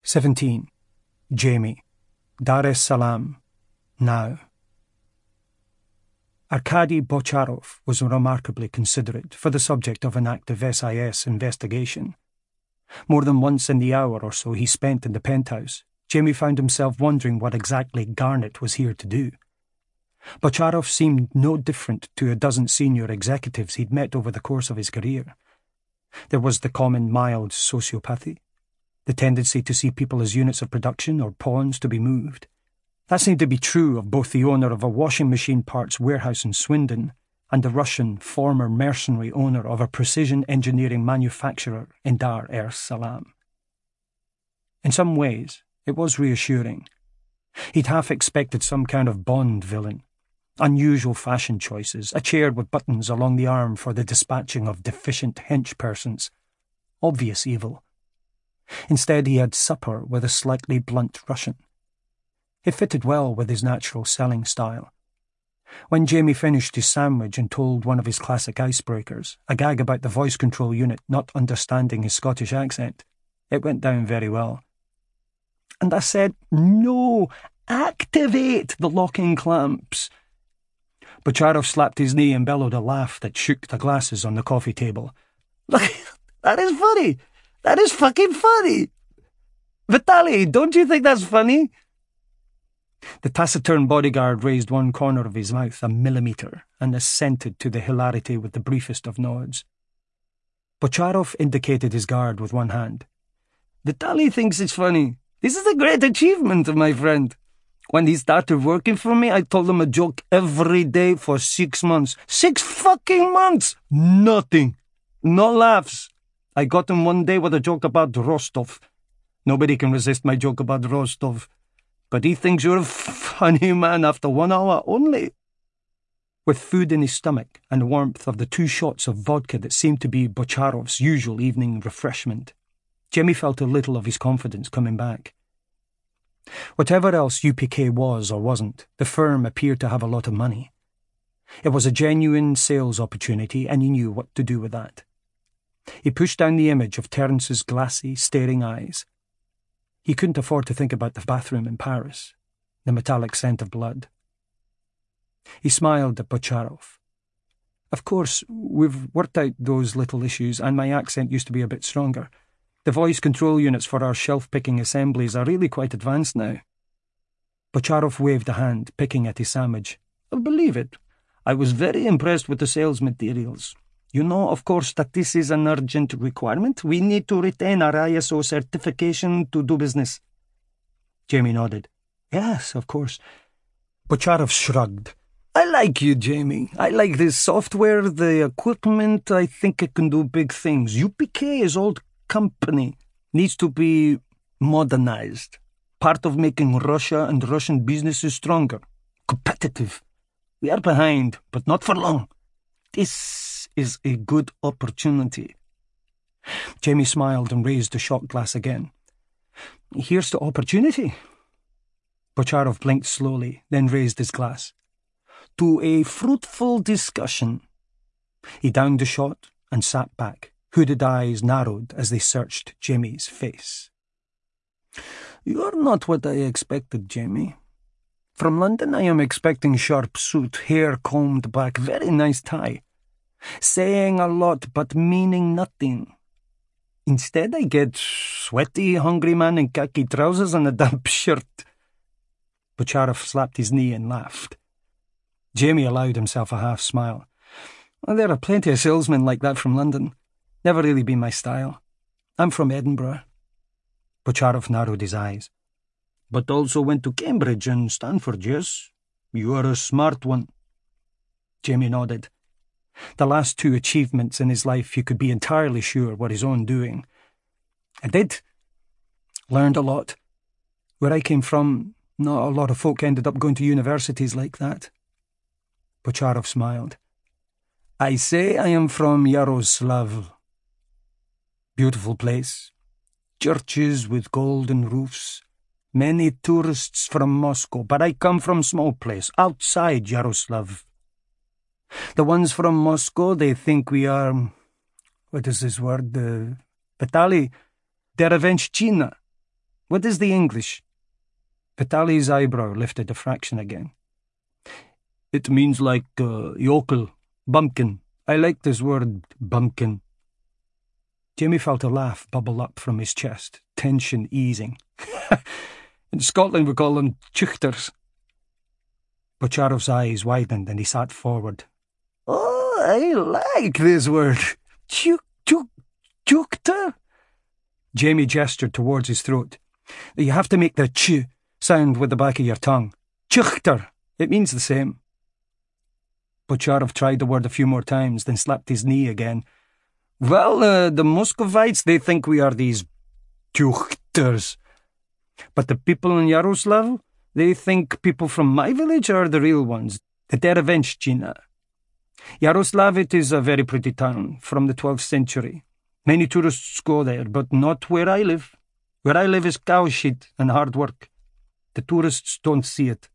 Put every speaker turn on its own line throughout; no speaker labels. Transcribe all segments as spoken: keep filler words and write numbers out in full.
seventeen. Jamie. Dar es Salaam. Now. Arkady Bocharov was remarkably considerate for the subject of an active S I S investigation. More than once in the hour or so he spent in the penthouse, Jamie found himself wondering what exactly Garnett was here to do. Bocharov seemed no different to a dozen senior executives he'd met over the course of his career. There was the common mild sociopathy, the tendency to see people as units of production or pawns to be moved. That seemed to be true of both the owner of a washing machine parts warehouse in Swindon and the Russian former mercenary owner of a precision engineering manufacturer in Dar es Salaam. In some ways, it was reassuring. He'd half expected some kind of Bond villain. Unusual fashion choices, a chair with buttons along the arm for the dispatching of deficient hench-persons. Obvious evil. Instead, he had supper with a slightly blunt Russian. It fitted well with his natural selling style. When Jamie finished his sandwich and told one of his classic icebreakers, a gag about the voice control unit not understanding his Scottish accent, it went down very well. And I said, "No, activate the locking clamps." Bocharov slapped his knee and bellowed a laugh that shook the glasses on the coffee table. "Look, that is funny. That is fucking funny. Vitaly, don't you think that's funny?" The taciturn bodyguard raised one corner of his mouth a millimetre and assented to the hilarity with the briefest of nods. Bocharov indicated his guard with one hand. "Vitaly thinks it's funny. This is a great achievement, my friend. When he started working for me, I told him a joke every day for six months. Six fucking months! Nothing. No laughs. I got him one day with a joke about Rostov. Nobody can resist my joke about Rostov. But he thinks you're a funny man after one hour only." With food in his stomach and the warmth of the two shots of vodka that seemed to be Bocharov's usual evening refreshment, Jamie felt a little of his confidence coming back. Whatever else U P K was or wasn't, the firm appeared to have a lot of money. It was a genuine sales opportunity, and he knew what to do with that. He pushed down the image of Terence's glassy, staring eyes. He couldn't afford to think about the bathroom in Paris, the metallic scent of blood. He smiled at Bocharov. "Of course, we've worked out those little issues, and my accent used to be a bit stronger. The voice control units for our shelf-picking assemblies are really quite advanced now." Bocharov waved a hand, picking at his sandwich. "I believe it. I was very impressed with the sales materials. You know, of course, that this is an urgent requirement. We need to retain our I S O certification to do business." Jamie nodded. "Yes, of course." Bocharov shrugged. "I like you, Jamie. I like this software, the equipment. I think it can do big things. U P K is old company. Needs to be modernized. Part of making Russia and Russian businesses stronger. Competitive. We are behind, but not for long. This is a good opportunity." Jamie smiled and raised the shot glass again. "Here's to opportunity." Bocharov blinked slowly, then raised his glass. "To a fruitful discussion." He downed the shot and sat back, hooded eyes narrowed as they searched Jamie's face. "You're not what I expected, Jamie. From London I am expecting sharp suit, hair combed back, very nice tie. Saying a lot but meaning nothing. Instead I get sweaty, hungry man in khaki trousers and a damp shirt." Bocharov slapped his knee and laughed. Jamie allowed himself a half smile. "Well, there are plenty of salesmen like that from London. Never really been my style. I'm from Edinburgh." Bocharov narrowed his eyes. "But also went to Cambridge and Stanford, yes? You are a smart one." Jamie nodded. The last two achievements in his life he could be entirely sure were his own doing. "I did. Learned a lot. Where I came from, not a lot of folk ended up going to universities like that." Bocharov smiled. "I say I am from Yaroslav. Beautiful place. Churches with golden roofs. Many tourists from Moscow, but I come from small place, outside Yaroslav. The ones from Moscow, they think we are, what is this word, uh, Vitaly, Derevenshchina. What is the English? Vitaly's eyebrow lifted a fraction again. It means like uh, yokel, bumpkin. I like this word, bumpkin. Jamie felt a laugh bubble up from his chest, tension easing. In Scotland we call them chuchters. Bocharov's eyes widened and he sat forward. Oh, I like this word. Chuk, chuk, chukter? Jamie gestured towards his throat. You have to make the ch sound with the back of your tongue. Chuchter. It means the same. Bocharov tried the word a few more times, then slapped his knee again. Well, uh, the Muscovites, they think we are these chuchters. But the people in Yaroslav, they think people from my village are the real ones, the Derevenshchina. Yaroslav, it is a very pretty town from the twelfth century. Many tourists go there, but not where I live. Where I live is cow shit and hard work. The tourists don't see it.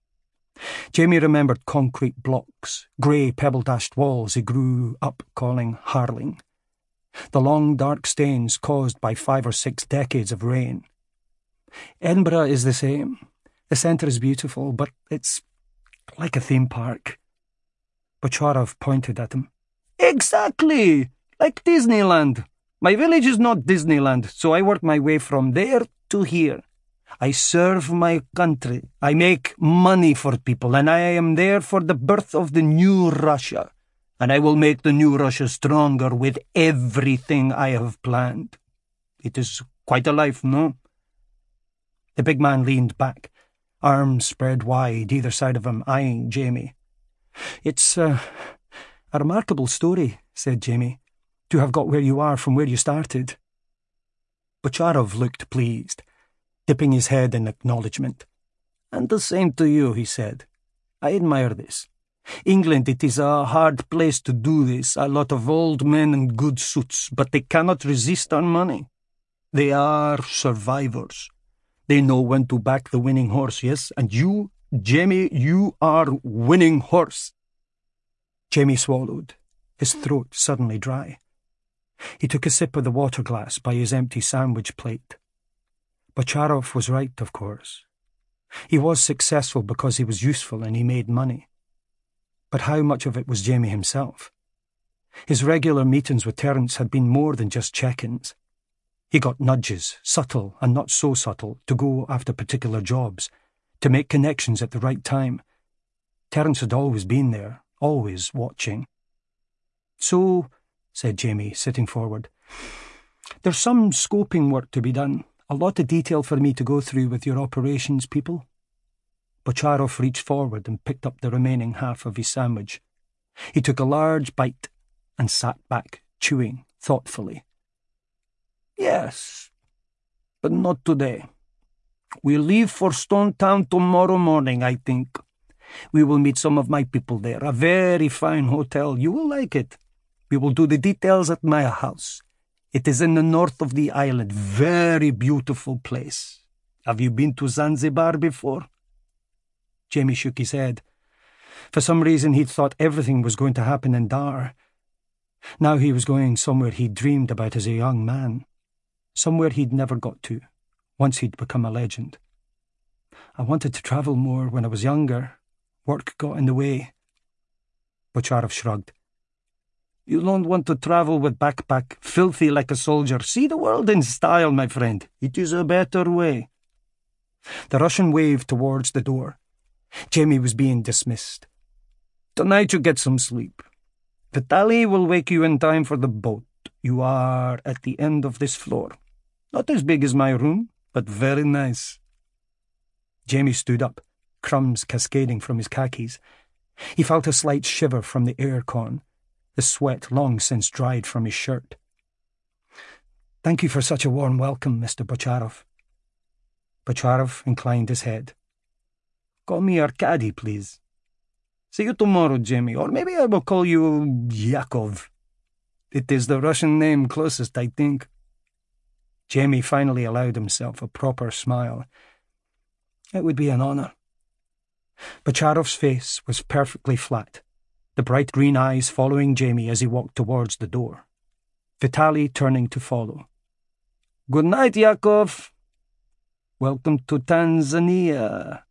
Jamie remembered concrete blocks, grey pebble-dashed walls he grew up calling Harling. The long dark stains caused by five or six decades of rain. Edinburgh is the same. The centre is beautiful, but it's like a theme park. Bocharov pointed at him. Exactly! Like Disneyland. My village is not Disneyland, so I work my way from there to here. I serve my country. I make money for people, and I am there for the birth of the new Russia. And I will make the new Russia stronger with everything I have planned. It is quite a life, no? The big man leaned back, arms spread wide either side of him, eyeing Jamie. It's uh, a remarkable story, said Jamie, to have got where you are from where you started. Bocharov looked pleased, dipping his head in acknowledgement. And the same to you, he said. I admire this. England, it is a hard place to do this, a lot of old men in good suits, but they cannot resist our money. They are survivors. They know when to back the winning horse, yes? And you, Jamie, you are winning horse. Jamie swallowed, his throat suddenly dry. He took a sip of the water glass by his empty sandwich plate. Bocharov was right, of course. He was successful because he was useful and he made money. But how much of it was Jamie himself? His regular meetings with Terence had been more than just check-ins. He got nudges, subtle and not so subtle, to go after particular jobs, to make connections at the right time. Terence had always been there, always watching. So, said Jamie, sitting forward, there's some scoping work to be done, a lot of detail for me to go through with your operations people. Bocharov reached forward and picked up the remaining half of his sandwich. He took a large bite and sat back, chewing thoughtfully. Yes, but not today. We'll leave for Stone Town tomorrow morning, I think. We will meet some of my people there, a very fine hotel. You will like it. We will do the details at my house. It is in the north of the island. Very beautiful place. Have you been to Zanzibar before? Jamie shook his head. For some reason he'd thought everything was going to happen in Dar. Now he was going somewhere he'd dreamed about as a young man. Somewhere he'd never got to, once he'd become a legend. I wanted to travel more when I was younger. Work got in the way. Bocharov shrugged. You don't want to travel with backpack, filthy like a soldier. See the world in style, my friend. It is a better way. The Russian waved towards the door. Jamie was being dismissed. Tonight you get some sleep. Vitaly will wake you in time for the boat. You are at the end of this floor. Not as big as my room, but very nice. Jamie stood up, crumbs cascading from his khakis. He felt a slight shiver from the air-con, the sweat long since dried from his shirt. Thank you for such a warm welcome, Mister Bocharov. Bocharov inclined his head. Call me Arkady, please. See you tomorrow, Jamie, or maybe I will call you Yakov. It is the Russian name closest, I think. Jamie finally allowed himself a proper smile. It would be an honour. Bocharov's face was perfectly flat, the bright green eyes following Jamie as he walked towards the door. Vitaly turning to follow. Good night, Yakov. Welcome to Tanzania.